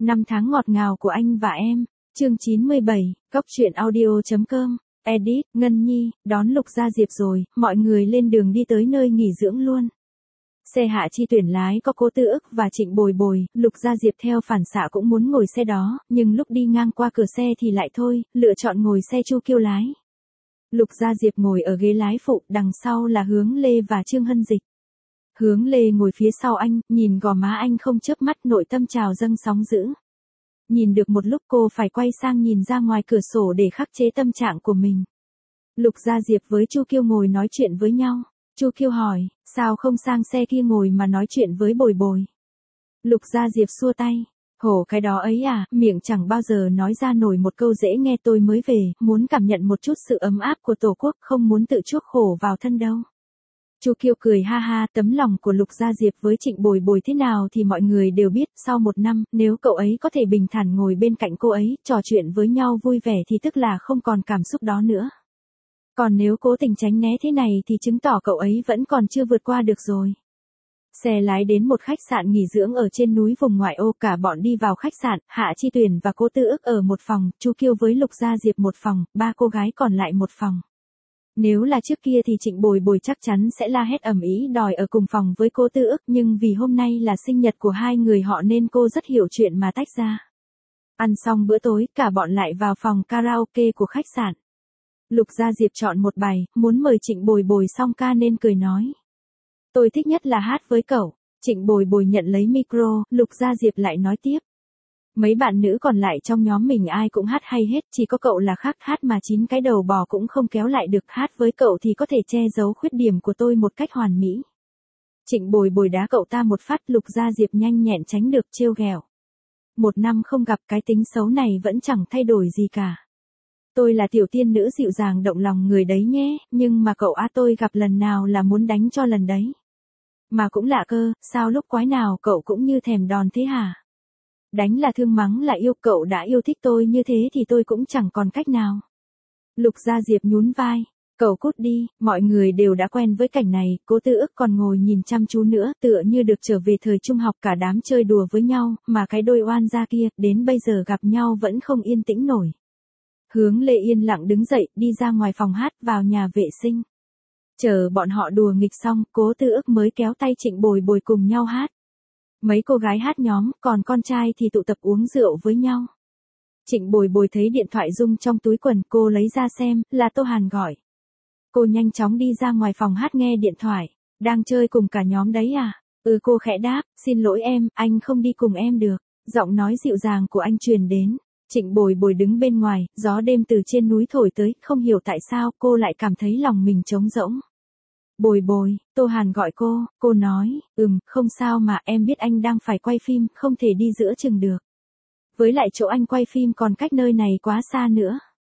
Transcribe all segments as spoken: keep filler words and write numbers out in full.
Năm tháng ngọt ngào của anh và em. Chương chín mươi bảy, Cóc truyện audio chấm com. Edit, Ngân Nhi, đón Lục Gia Diệp rồi, mọi người lên đường đi tới nơi nghỉ dưỡng luôn. Xe Hạ Chi Tuyển lái có Cố Tư Ức và Trịnh Bồi Bồi, Lục Gia Diệp theo phản xạ cũng muốn ngồi xe đó, nhưng lúc đi ngang qua cửa xe thì lại thôi, lựa chọn ngồi xe Chu Kiêu lái. Lục Gia Diệp ngồi ở ghế lái phụ, đằng sau là Hướng Lê và Trương Hân Dịch. Hướng Lê ngồi phía sau anh, nhìn gò má anh không chớp mắt, nội tâm trào dâng sóng dữ. Nhìn được một lúc cô phải quay sang nhìn ra ngoài cửa sổ để khắc chế tâm trạng của mình. Lục Gia Diệp với Chu Kiêu ngồi nói chuyện với nhau. Chu Kiêu hỏi, sao không sang xe kia ngồi mà nói chuyện với Bồi Bồi? Lục Gia Diệp xua tay. Hổ cái đó ấy à, miệng chẳng bao giờ nói ra nổi một câu dễ nghe, tôi mới về, muốn cảm nhận một chút sự ấm áp của Tổ quốc, không muốn tự chuốc khổ vào thân đâu. Chu Kiêu cười ha ha, tấm lòng của Lục Gia Diệp với Trịnh Bồi Bồi thế nào thì mọi người đều biết, sau một năm, nếu cậu ấy có thể bình thản ngồi bên cạnh cô ấy, trò chuyện với nhau vui vẻ thì tức là không còn cảm xúc đó nữa. Còn nếu cố tình tránh né thế này thì chứng tỏ cậu ấy vẫn còn chưa vượt qua được rồi. Xe lái đến một khách sạn nghỉ dưỡng ở trên núi vùng ngoại ô, cả bọn đi vào khách sạn, Hạ Chi Tuyển và Cố Tư Ức ở một phòng, Chu Kiêu với Lục Gia Diệp một phòng, ba cô gái còn lại một phòng. Nếu là trước kia thì Trịnh Bồi Bồi chắc chắn sẽ la hét ầm ĩ đòi ở cùng phòng với Cố Tư Ức, nhưng vì hôm nay là sinh nhật của hai người họ nên cô rất hiểu chuyện mà tách ra. Ăn xong bữa tối, cả bọn lại vào phòng karaoke của khách sạn. Lục Gia Diệp chọn một bài, muốn mời Trịnh Bồi Bồi song ca nên cười nói. Tôi thích nhất là hát với cậu. Trịnh Bồi Bồi nhận lấy micro, Lục Gia Diệp lại nói tiếp. Mấy bạn nữ còn lại trong nhóm mình ai cũng hát hay hết, chỉ có cậu là khác, hát mà chín cái đầu bò cũng không kéo lại được, hát với cậu thì có thể che giấu khuyết điểm của tôi một cách hoàn mỹ. Trịnh Bồi Bồi đá cậu ta một phát, Lục Gia Diệp nhanh nhẹn tránh được trêu ghẹo. Một năm không gặp, cái tính xấu này vẫn chẳng thay đổi gì cả. Tôi là tiểu tiên nữ dịu dàng động lòng người đấy nhé, nhưng mà cậu á tôi gặp lần nào là muốn đánh cho lần đấy. Mà cũng lạ cơ, sao lúc quái nào cậu cũng như thèm đòn thế hả? Đánh là thương, mắng là yêu, cậu đã yêu thích tôi như thế thì tôi cũng chẳng còn cách nào. Lục Gia Diệp nhún vai, cậu cút đi, mọi người đều đã quen với cảnh này, Cố Tư Ức còn ngồi nhìn chăm chú nữa, tựa như được trở về thời trung học, cả đám chơi đùa với nhau, mà cái đôi oan gia kia, đến bây giờ gặp nhau vẫn không yên tĩnh nổi. Hướng Lê yên lặng đứng dậy, đi ra ngoài phòng hát, vào nhà vệ sinh. Chờ bọn họ đùa nghịch xong, Cố Tư Ức mới kéo tay Trịnh Bồi Bồi cùng nhau hát. Mấy cô gái hát nhóm, còn con trai thì tụ tập uống rượu với nhau. Trịnh Bồi Bồi thấy điện thoại rung trong túi quần, cô lấy ra xem, là Tô Hàn gọi. Cô nhanh chóng đi ra ngoài phòng hát nghe điện thoại. Đang chơi cùng cả nhóm đấy à? Ừ, cô khẽ đáp, xin lỗi em, anh không đi cùng em được. Giọng nói dịu dàng của anh truyền đến. Trịnh Bồi Bồi đứng bên ngoài, gió đêm từ trên núi thổi tới, không hiểu tại sao cô lại cảm thấy lòng mình trống rỗng. Bồi Bồi, Tô Hàn gọi cô, cô nói, ừm, không sao mà, em biết anh đang phải quay phim, không thể đi giữa chừng được. Với lại chỗ anh quay phim còn cách nơi này quá xa nữa.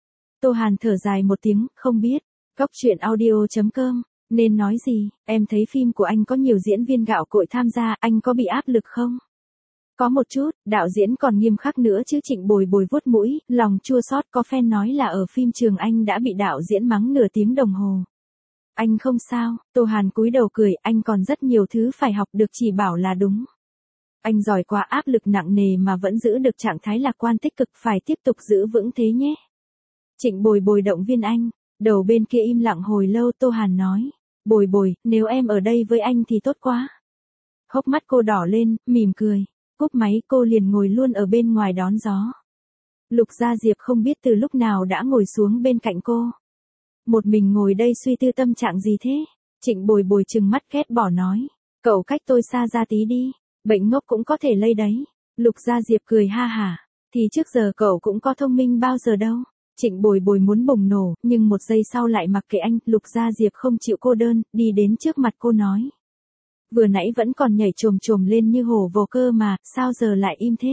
Tô Hàn thở dài một tiếng, không biết, Cóc truyện audio chấm com, nên nói gì, em thấy phim của anh có nhiều diễn viên gạo cội tham gia, anh có bị áp lực không? Có một chút, đạo diễn còn nghiêm khắc nữa chứ. Trịnh Bồi Bồi vuốt mũi, lòng chua xót, có fan nói là ở phim trường anh đã bị đạo diễn mắng nửa tiếng đồng hồ. Anh không sao, Tô Hàn cúi đầu cười, anh còn rất nhiều thứ phải học được, chỉ bảo là đúng. Anh giỏi quá, áp lực nặng nề mà vẫn giữ được trạng thái lạc quan tích cực, phải tiếp tục giữ vững thế nhé. Trịnh Bồi Bồi động viên anh, đầu bên kia im lặng hồi lâu, Tô Hàn nói, Bồi Bồi, nếu em ở đây với anh thì tốt quá. Hốc mắt cô đỏ lên, mỉm cười. Cúp máy cô liền ngồi luôn ở bên ngoài đón gió. Lục Gia Diệp không biết từ lúc nào đã ngồi xuống bên cạnh cô. Một mình ngồi đây suy tư tâm trạng gì thế? Trịnh Bồi Bồi trừng mắt ghét bỏ nói. Cậu cách tôi xa ra tí đi, bệnh ngốc cũng có thể lây đấy. Lục Gia Diệp cười ha hả. Thì trước giờ cậu cũng có thông minh bao giờ đâu. Trịnh Bồi Bồi muốn bùng nổ, nhưng một giây sau lại mặc kệ anh. Lục Gia Diệp không chịu cô đơn, đi đến trước mặt cô nói. Vừa nãy vẫn còn nhảy chồm chồm lên như hổ vồ cơ mà, sao giờ lại im thế?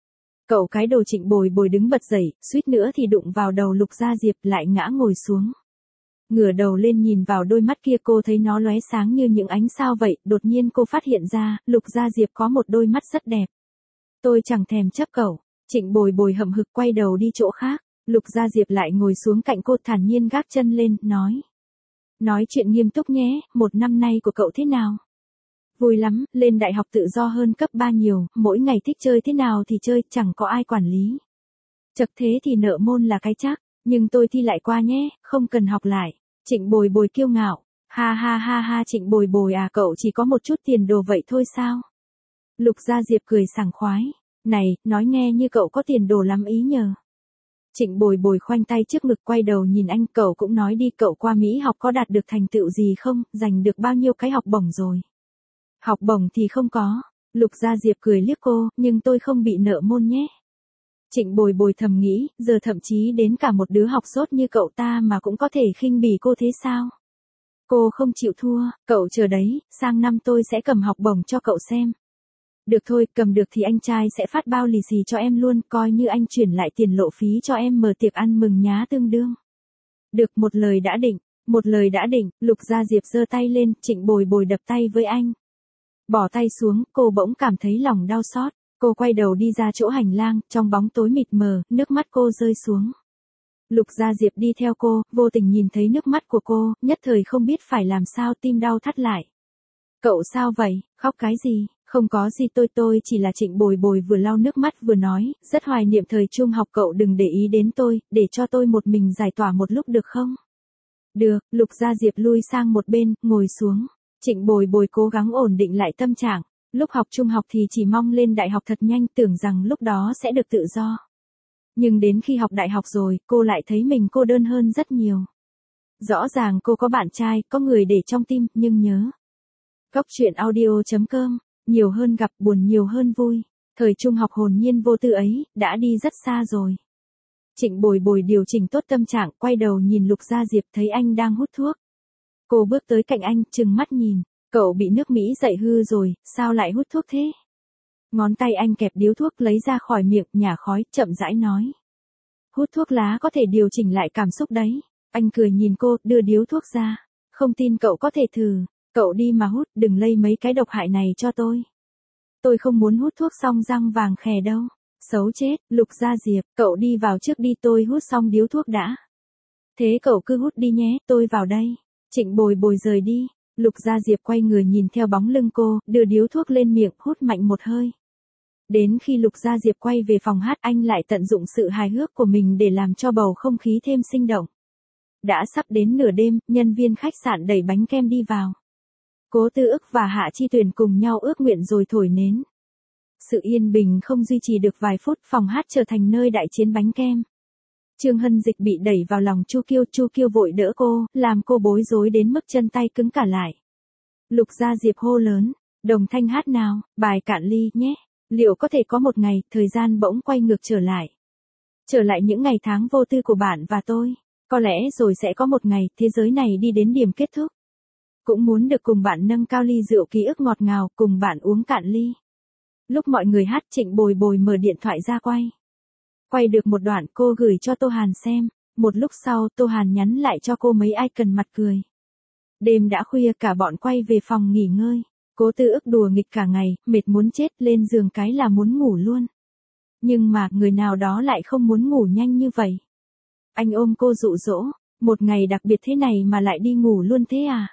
Cậu cái đồ. Trịnh Bồi Bồi đứng bật dậy, suýt nữa thì đụng vào đầu Lục Gia Diệp, lại ngã ngồi xuống. Ngửa đầu lên nhìn vào đôi mắt kia, cô thấy nó lóe sáng như những ánh sao vậy, đột nhiên cô phát hiện ra, Lục Gia Diệp có một đôi mắt rất đẹp. Tôi chẳng thèm chấp cậu. Trịnh Bồi Bồi hậm hực quay đầu đi chỗ khác, Lục Gia Diệp lại ngồi xuống cạnh cô, thản nhiên gác chân lên, nói. Nói chuyện nghiêm túc nhé, một năm nay của cậu thế nào? Vui lắm, lên đại học tự do hơn cấp ba nhiều, mỗi ngày thích chơi thế nào thì chơi, chẳng có ai quản lý. Chật thế thì nợ môn là cái chắc, nhưng tôi thi lại qua nhé, không cần học lại. Trịnh Bồi Bồi kiêu ngạo, ha ha ha ha Trịnh Bồi Bồi à, cậu chỉ có một chút tiền đồ vậy thôi sao? Lục Gia Diệp cười sảng khoái, này, nói nghe như cậu có tiền đồ lắm ý nhờ. Trịnh Bồi Bồi khoanh tay trước ngực quay đầu nhìn anh, cậu cũng nói đi, cậu qua Mỹ học có đạt được thành tựu gì không, giành được bao nhiêu cái học bổng rồi? Học bổng thì không có, Lục Gia Diệp cười liếc cô, nhưng tôi không bị nợ môn nhé. Trịnh Bồi Bồi thầm nghĩ, giờ thậm chí đến cả một đứa học dốt như cậu ta mà cũng có thể khinh bỉ cô thế sao? Cô không chịu thua, cậu chờ đấy, sang năm tôi sẽ cầm học bổng cho cậu xem. Được thôi, cầm được thì anh trai sẽ phát bao lì xì cho em luôn, coi như anh chuyển lại tiền lộ phí cho em mở tiệc ăn mừng nhá tương đương. Được, một lời đã định, một lời đã định, Lục Gia Diệp giơ tay lên, Trịnh Bồi Bồi đập tay với anh. Bỏ tay xuống, cô bỗng cảm thấy lòng đau xót, cô quay đầu đi ra chỗ hành lang, trong bóng tối mịt mờ, nước mắt cô rơi xuống. Lục Gia Diệp đi theo cô, vô tình nhìn thấy nước mắt của cô, nhất thời không biết phải làm sao, tim đau thắt lại. Cậu sao vậy, khóc cái gì? Không có gì, tôi tôi chỉ là Trịnh Bồi Bồi vừa lau nước mắt vừa nói, rất hoài niệm thời trung học, cậu đừng để ý đến tôi, để cho tôi một mình giải tỏa một lúc được không? Được, Lục Gia Diệp lui sang một bên, ngồi xuống. Trịnh Bồi Bồi cố gắng ổn định lại tâm trạng, lúc học trung học thì chỉ mong lên đại học thật nhanh, tưởng rằng lúc đó sẽ được tự do. Nhưng đến khi học đại học rồi, cô lại thấy mình cô đơn hơn rất nhiều. Rõ ràng cô có bạn trai, có người để trong tim, nhưng nhớ. Cốc truyện audio chấm com, nhiều hơn gặp, buồn nhiều hơn vui. Thời trung học hồn nhiên vô tư ấy, đã đi rất xa rồi. Trịnh Bồi Bồi điều chỉnh tốt tâm trạng, quay đầu nhìn Lục Gia Diệp, thấy anh đang hút thuốc. Cô bước tới cạnh anh, trừng mắt nhìn, cậu bị nước Mỹ dậy hư rồi, sao lại hút thuốc thế? Ngón tay anh kẹp điếu thuốc lấy ra khỏi miệng, nhả khói, chậm rãi nói. Hút thuốc lá có thể điều chỉnh lại cảm xúc đấy. Anh cười nhìn cô, đưa điếu thuốc ra. Không tin cậu có thể thử, cậu đi mà hút, đừng lây mấy cái độc hại này cho tôi. Tôi không muốn hút thuốc xong răng vàng khè đâu. Xấu chết, Lục Gia Diệp, cậu đi vào trước đi, tôi hút xong điếu thuốc đã. Thế cậu cứ hút đi nhé, tôi vào đây. Trịnh Bồi Bồi rời đi, Lục Gia Diệp quay người nhìn theo bóng lưng cô, đưa điếu thuốc lên miệng, hút mạnh một hơi. Đến khi Lục Gia Diệp quay về phòng hát, anh lại tận dụng sự hài hước của mình để làm cho bầu không khí thêm sinh động. Đã sắp đến nửa đêm, nhân viên khách sạn đẩy bánh kem đi vào. Cố Tư Ức và Hạ Chi Tuyền cùng nhau ước nguyện rồi thổi nến. Sự yên bình không duy trì được vài phút, phòng hát trở thành nơi đại chiến bánh kem. Trương Hân Dịch bị đẩy vào lòng Chu Kiêu, Chu Kiêu vội đỡ cô, làm cô bối rối đến mức chân tay cứng cả lại. Lục Gia Diệp hô lớn, đồng thanh hát nào, bài Cạn Ly nhé. Liệu có thể có một ngày, thời gian bỗng quay ngược trở lại. Trở lại những ngày tháng vô tư của bạn và tôi. Có lẽ rồi sẽ có một ngày, thế giới này đi đến điểm kết thúc. Cũng muốn được cùng bạn nâng cao ly rượu ký ức ngọt ngào, cùng bạn uống cạn ly. Lúc mọi người hát, Trịnh Bồi Bồi mở điện thoại ra quay. Quay được một đoạn, cô gửi cho Tô Hàn xem. Một lúc sau, Tô Hàn nhắn lại cho cô mấy icon mặt cười. Đêm đã khuya, cả bọn quay về phòng nghỉ ngơi. Cố Tư Ức đùa nghịch cả ngày, mệt muốn chết, lên giường cái là muốn ngủ luôn. Nhưng mà, người nào đó lại không muốn ngủ nhanh như vậy. Anh ôm cô dụ dỗ, một ngày đặc biệt thế này mà lại đi ngủ luôn thế à?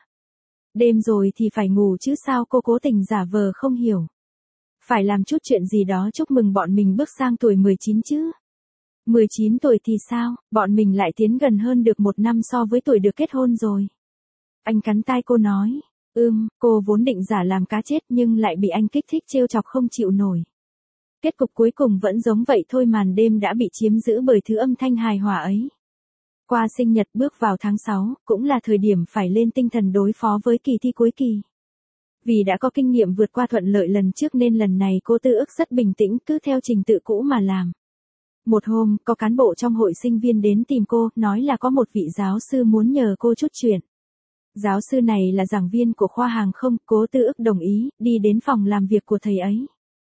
Đêm rồi thì phải ngủ chứ sao, cô cố tình giả vờ không hiểu. Phải làm chút chuyện gì đó chúc mừng bọn mình bước sang tuổi mười chín chứ. mười chín tuổi thì sao, bọn mình lại tiến gần hơn được một năm so với tuổi được kết hôn rồi. Anh cắn tai cô nói. Ừm, cô vốn định giả làm cá chết nhưng lại bị anh kích thích trêu chọc không chịu nổi. Kết cục cuối cùng vẫn giống vậy thôi, màn đêm đã bị chiếm giữ bởi thứ âm thanh hài hòa ấy. Qua sinh nhật bước vào tháng sáu, cũng là thời điểm phải lên tinh thần đối phó với kỳ thi cuối kỳ. Vì đã có kinh nghiệm vượt qua thuận lợi lần trước nên lần này cô Tư Ức rất bình tĩnh, cứ theo trình tự cũ mà làm. Một hôm, có cán bộ trong hội sinh viên đến tìm cô, nói là có một vị giáo sư muốn nhờ cô chút chuyện. Giáo sư này là giảng viên của khoa hàng không, Cố Tư Ức đồng ý, đi đến phòng làm việc của thầy ấy.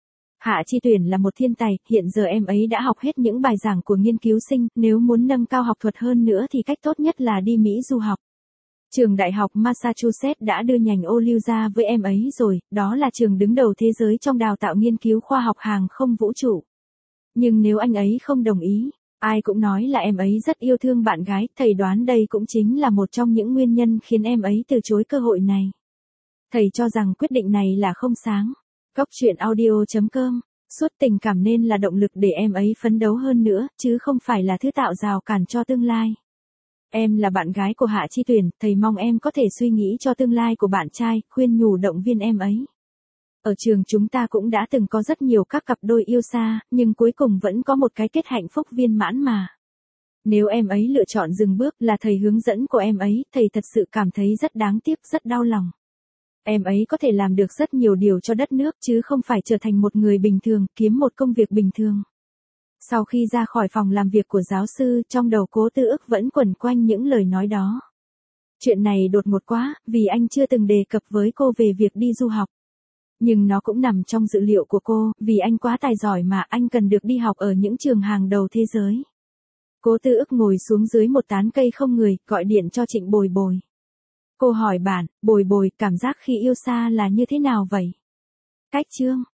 Hạ Chi Tuyển là một thiên tài, hiện giờ em ấy đã học hết những bài giảng của nghiên cứu sinh, nếu muốn nâng cao học thuật hơn nữa thì cách tốt nhất là đi Mỹ du học. Trường đại học Massachusetts đã đưa nhành ô lưu ra với em ấy rồi, đó là trường đứng đầu thế giới trong đào tạo nghiên cứu khoa học hàng không vũ trụ. Nhưng nếu anh ấy không đồng ý, ai cũng nói là em ấy rất yêu thương bạn gái, thầy đoán đây cũng chính là một trong những nguyên nhân khiến em ấy từ chối cơ hội này. Thầy cho rằng quyết định này là không sáng. Góc chuyện audio chấm com. Suốt tình cảm nên là động lực để em ấy phấn đấu hơn nữa, chứ không phải là thứ tạo rào cản cho tương lai. Em là bạn gái của Hạ Chi Tuyển, thầy mong em có thể suy nghĩ cho tương lai của bạn trai, khuyên nhủ động viên em ấy. Ở trường chúng ta cũng đã từng có rất nhiều các cặp đôi yêu xa, nhưng cuối cùng vẫn có một cái kết hạnh phúc viên mãn mà. Nếu em ấy lựa chọn dừng bước là thầy hướng dẫn của em ấy, thầy thật sự cảm thấy rất đáng tiếc, rất đau lòng. Em ấy có thể làm được rất nhiều điều cho đất nước chứ không phải trở thành một người bình thường, kiếm một công việc bình thường. Sau khi ra khỏi phòng làm việc của giáo sư, trong đầu Cố Tư Ức vẫn quẩn quanh những lời nói đó. Chuyện này đột ngột quá, vì anh chưa từng đề cập với cô về việc đi du học. Nhưng nó cũng nằm trong dự liệu của cô, vì anh quá tài giỏi mà anh cần được đi học ở những trường hàng đầu thế giới. Cố Tư Ức ngồi xuống dưới một tán cây không người, gọi điện cho Trịnh Bồi Bồi. Cô hỏi bạn, Bồi Bồi, cảm giác khi yêu xa là như thế nào vậy? Cách chương